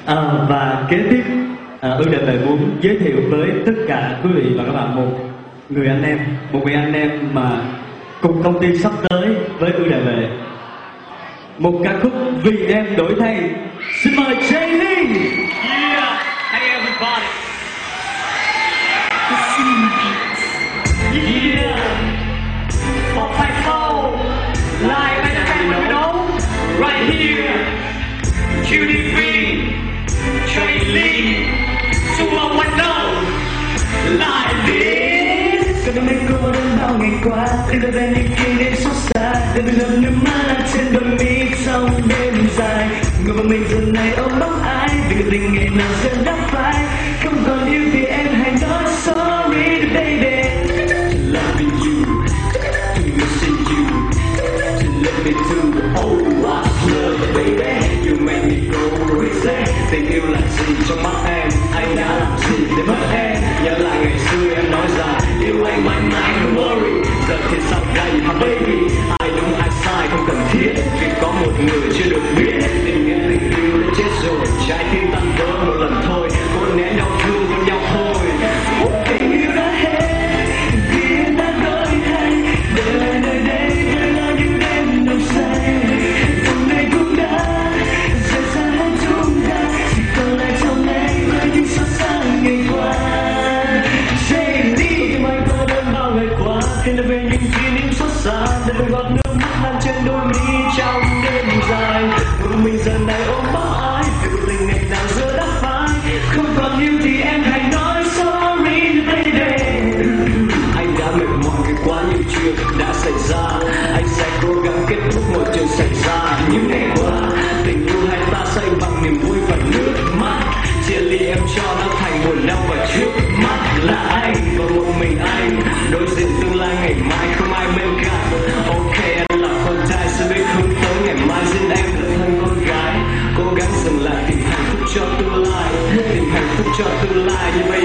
Và kế tiếp Ưu Đàm Lệ muốn giới thiệu với tất cả quý vị và các bạn một người anh em mà cùng công ty sắp tới với Ưu Đàm Lệ. Một ca khúc Vì Em Đổi Thay. Xin mời Jay Lee. Yeah, hey everybody. Yeah, 454 live entertainment, right here. QDV, Jay Lee, Suma Wando, like this. Có đêm nay cô đến bao ngày qua, anh đã về những kỷ niệm xót xa, để mình lần nước mắt lạc trên đôi mi trong đêm dài. Người mà mình giờ này ôm bóng ai, vì cái tình ngày nào giờ đã phai. Không còn yêu thì em hãy nói sorry baby. To loving you, to missing you, to love me too. Oh, I love baby, you make me go crazy. Tình yêu là gì trong mắt em, anh đã làm gì để mất em? Nhớ lại ngày xưa em nói rằng yêu anh mãi mãi don't worry. Giờ thì sao đây hả baby? Ai đúng ai sai không cần thiết, vì có một người chưa được biết. Tình nghĩa tình yêu đã chết rồi, trái tim tan vỡ một lần thôi. Cố nén đau thương với nhau thôi. Tình yêu đã hết, vì em đã đổi thay. Để lại nơi đây vẫn là những đêm nồng say. Hôm nay cũng đã rời xa hết chúng ta, chỉ còn lại trong anh với những xót xa ngày qua. Jay Lee, em anh có đơn bao ngày qua, khiến em về những kỷ niệm xót xa, để mình giọt nước mắt lan trên đôi mi trong đêm dài. Một mình giờ này ôm bóng ai, vì cuộc tình ngày nào giờ đã phai. Không còn yêu thì em hãy nói sorry baby. Anh đã mệt mỏi vì quá nhiều chuyện đã xảy ra, anh sẽ cố gắng kết thúc mọi chuyện xảy ra. Những ngày qua tình yêu hai ta xây bằng niềm vui và nước mắt, chia ly em cho nó thành buồn đau và trước mắt là anh và một mình anh đối diện tương lai ngày mai không ai bên cạnh. Ok anh là con trai sẽ biết hướng tới ngày mai, xin em là thân con gái cố gắng dừng lại tìm hạnh phúc cho tương lai, tìm hạnh phúc cho tương lai như bây